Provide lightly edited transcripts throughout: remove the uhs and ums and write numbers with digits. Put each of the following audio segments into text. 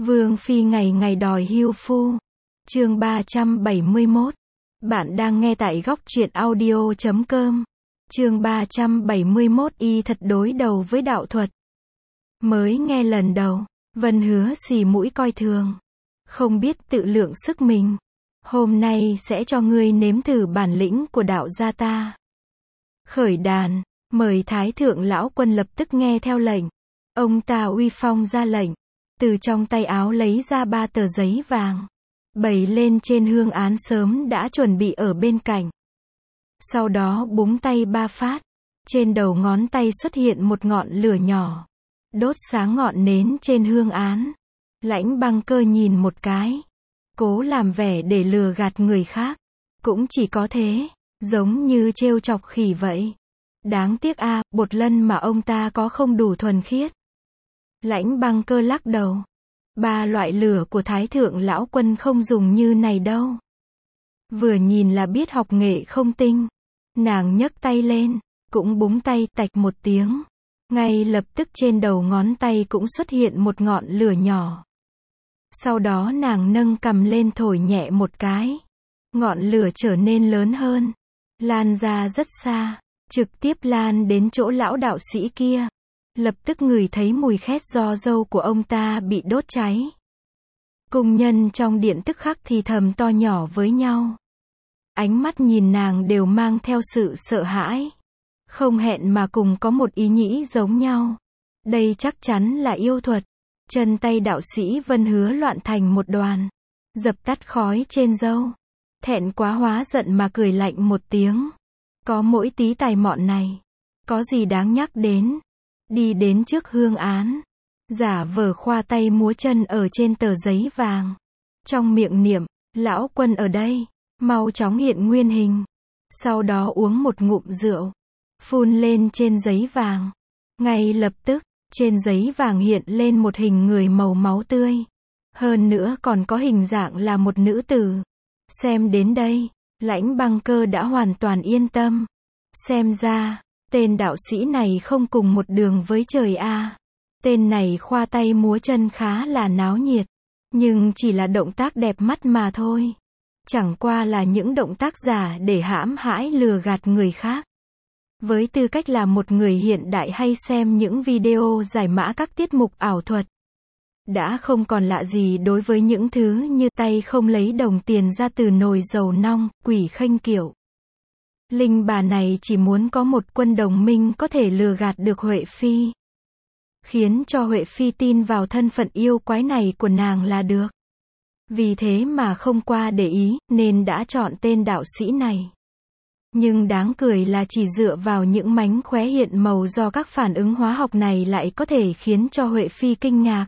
Vương phi ngày ngày đòi hưu phu. Chương 371. Bạn đang nghe tại góc truyện audio.com. Chương 371 y thật đối đầu với đạo thuật. Mới nghe lần đầu, Vân Hứa xì mũi coi thường. Không biết tự lượng sức mình. Hôm nay sẽ cho ngươi nếm thử bản lĩnh của đạo gia ta. Khởi đàn, mời Thái thượng lão quân lập tức nghe theo lệnh. Ông ta uy phong ra lệnh. Từ trong tay áo lấy ra 3 tờ giấy vàng. Bày lên trên hương án sớm đã chuẩn bị ở bên cạnh. Sau đó búng tay 3 phát. Trên đầu ngón tay xuất hiện một ngọn lửa nhỏ. Đốt sáng ngọn nến trên hương án. Lãnh Băng Cơ nhìn một cái. Cố làm vẻ để lừa gạt người khác. Cũng chỉ có thế. Giống như trêu chọc khỉ vậy. Đáng tiếc bột lân mà ông ta có không đủ thuần khiết. Lãnh Băng Cơ lắc đầu. 3 loại lửa của Thái thượng lão quân không dùng như này đâu. Vừa nhìn là biết học nghệ không tinh. Nàng nhấc tay lên, cũng búng tay tạch một tiếng. Ngay lập tức trên đầu ngón tay cũng xuất hiện một ngọn lửa nhỏ. Sau đó nàng nâng cằm lên thổi nhẹ một cái. Ngọn lửa trở nên lớn hơn. Lan ra rất xa, trực tiếp lan đến chỗ lão đạo sĩ kia. Lập tức ngửi thấy mùi khét do râu của ông ta bị đốt cháy. Cung nhân trong điện tức khắc thì thầm to nhỏ với nhau. Ánh mắt nhìn nàng đều mang theo sự sợ hãi. Không hẹn mà cùng có một ý nghĩ giống nhau. Đây chắc chắn là yêu thuật. Chân tay đạo sĩ Vân Hứa loạn thành một đoàn. Dập tắt khói trên râu. Thẹn quá hóa giận mà cười lạnh một tiếng. Có mỗi tí tài mọn này. Có gì đáng nhắc đến. Đi đến trước hương án. Giả vờ khoa tay múa chân ở trên tờ giấy vàng. Trong miệng niệm, lão quân ở đây. Mau chóng hiện nguyên hình. Sau đó uống một ngụm rượu. Phun lên trên giấy vàng. Ngay lập tức, trên giấy vàng hiện lên một hình người màu máu tươi. Hơn nữa còn có hình dạng là một nữ tử. Xem đến đây, Lãnh Băng Cơ đã hoàn toàn yên tâm. Xem ra, tên đạo sĩ này không cùng một đường với trời Tên này khoa tay múa chân khá là náo nhiệt. Nhưng chỉ là động tác đẹp mắt mà thôi. Chẳng qua là những động tác giả để hãm hãi lừa gạt người khác. Với tư cách là một người hiện đại hay xem những video giải mã các tiết mục ảo thuật. Đã không còn lạ gì đối với những thứ như tay không lấy đồng tiền ra từ nồi dầu nong, quỷ khênh kiểu. Linh bà này chỉ muốn có một quân đồng minh có thể lừa gạt được Huệ Phi. Khiến cho Huệ Phi tin vào thân phận yêu quái này của nàng là được. Vì thế mà không qua để ý, nên đã chọn tên đạo sĩ này. Nhưng đáng cười là chỉ dựa vào những mánh khóe hiện màu do các phản ứng hóa học này lại có thể khiến cho Huệ Phi kinh ngạc.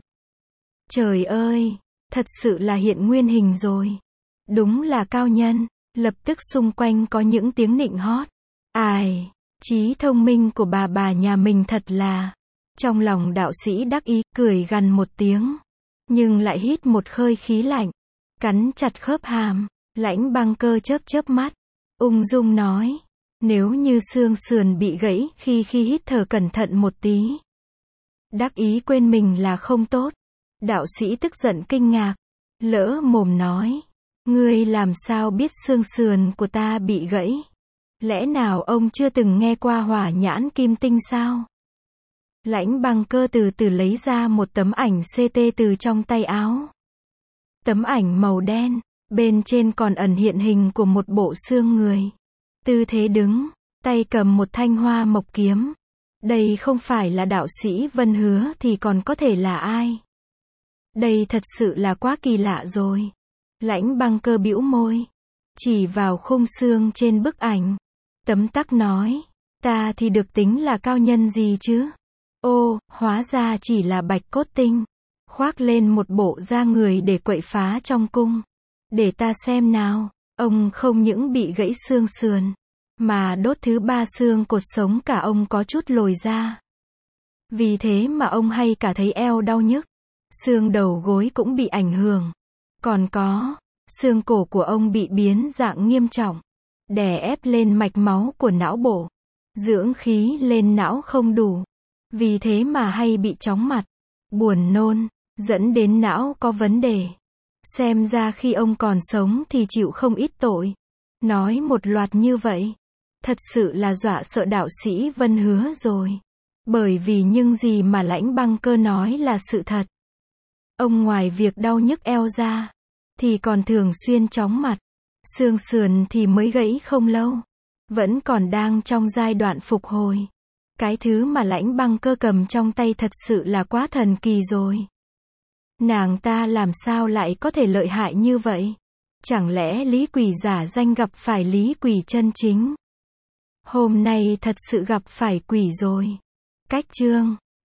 Trời ơi, thật sự là hiện nguyên hình rồi. Đúng là cao nhân. Lập tức xung quanh có những tiếng nịnh hót. Ai, trí thông minh của bà nhà mình thật là. Trong lòng đạo sĩ đắc ý, cười gằn một tiếng. Nhưng lại hít một hơi khí lạnh. Cắn chặt khớp hàm. Lãnh Băng Cơ chớp mắt. Ung dung nói. Nếu như xương sườn bị gãy khi hít thở cẩn thận một tí. Đắc ý quên mình là không tốt. Đạo sĩ tức giận kinh ngạc. Lỡ mồm nói. Ngươi làm sao biết xương sườn của ta bị gãy? Lẽ nào ông chưa từng nghe qua hỏa nhãn kim tinh sao? Lãnh Băng Cơ từ từ lấy ra một tấm ảnh CT từ trong tay áo. Tấm ảnh màu đen, bên trên còn ẩn hiện hình của một bộ xương người. Tư thế đứng, tay cầm một thanh hoa mộc kiếm. Đây không phải là đạo sĩ Vân Hứa thì còn có thể là ai? Đây thật sự là quá kỳ lạ rồi. Lãnh Băng Cơ bĩu môi. Chỉ vào khung xương trên bức ảnh. Tấm tắc nói. Ta thì được tính là cao nhân gì chứ? Ô, hóa ra chỉ là bạch cốt tinh. Khoác lên một bộ da người để quậy phá trong cung. Để ta xem nào. Ông không những bị gãy xương sườn. Mà đốt thứ 3 xương cột sống cả ông có chút lồi ra. Vì thế mà ông hay cả thấy eo đau nhức. Xương đầu gối cũng bị ảnh hưởng. Còn có, xương cổ của ông bị biến dạng nghiêm trọng. Đè ép lên mạch máu của não bộ. Dưỡng khí lên não không đủ. Vì thế mà hay bị chóng mặt, buồn nôn, dẫn đến não có vấn đề. Xem ra khi ông còn sống thì chịu không ít tội. Nói một loạt như vậy, thật sự là dọa sợ đạo sĩ Vân Hứa rồi. Bởi vì những gì mà Lãnh Băng Cơ nói là sự thật. Ông ngoài việc đau nhức eo ra, thì còn thường xuyên chóng mặt. Xương sườn thì mới gãy không lâu. Vẫn còn đang trong giai đoạn phục hồi. Cái thứ mà Lãnh Băng Cơ cầm trong tay thật sự là quá thần kỳ rồi. Nàng ta làm sao lại có thể lợi hại như vậy? Chẳng lẽ Lý Quỳ giả danh gặp phải Lý Quỳ chân chính? Hôm nay thật sự gặp phải quỷ rồi. Cách chương